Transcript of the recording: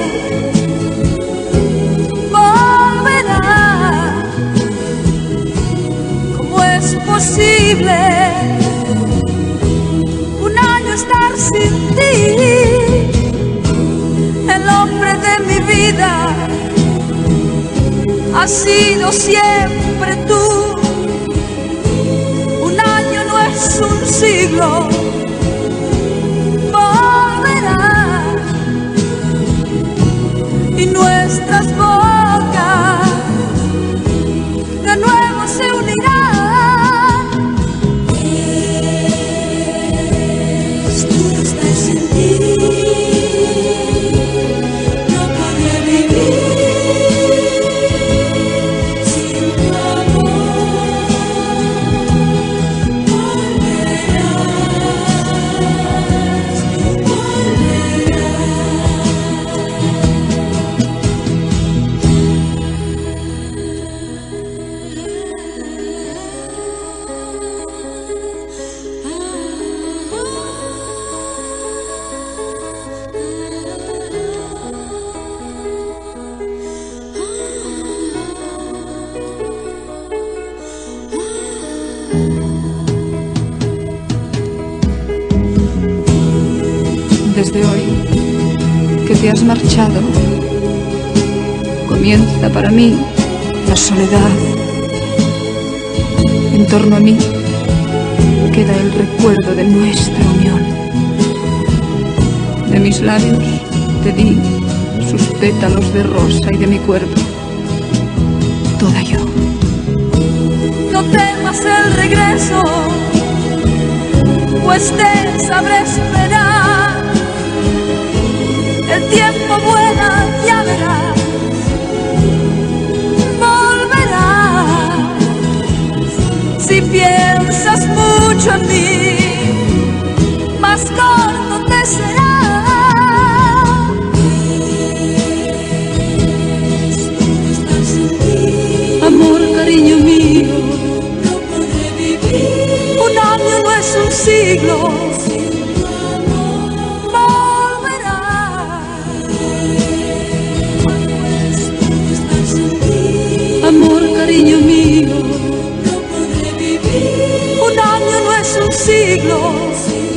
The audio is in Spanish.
volverá. ¿Cómo es posible un año estar sin ti? El hombre de mi vida has sido siempre tú. Un año no es un siglo. Volverá y nuestras bocas de nuevo se unirán. Tú no estás en ti, no podré vivir. Desde hoy que te has marchado, comienza para mí la soledad. En torno a mí queda el recuerdo de nuestra unión. De mis labios te di sus pétalos de rosa y de mi cuerpo toda yo. No temas el regreso, pues te sabré esperar. El tiempo vuela, ya verás, volverá. Si piensas mucho en mí, más corto te será. Amor, cariño mío, no podré vivir. Un año no es un siglo. Amor, cariño mío, no podré vivir. Un año no es un siglo.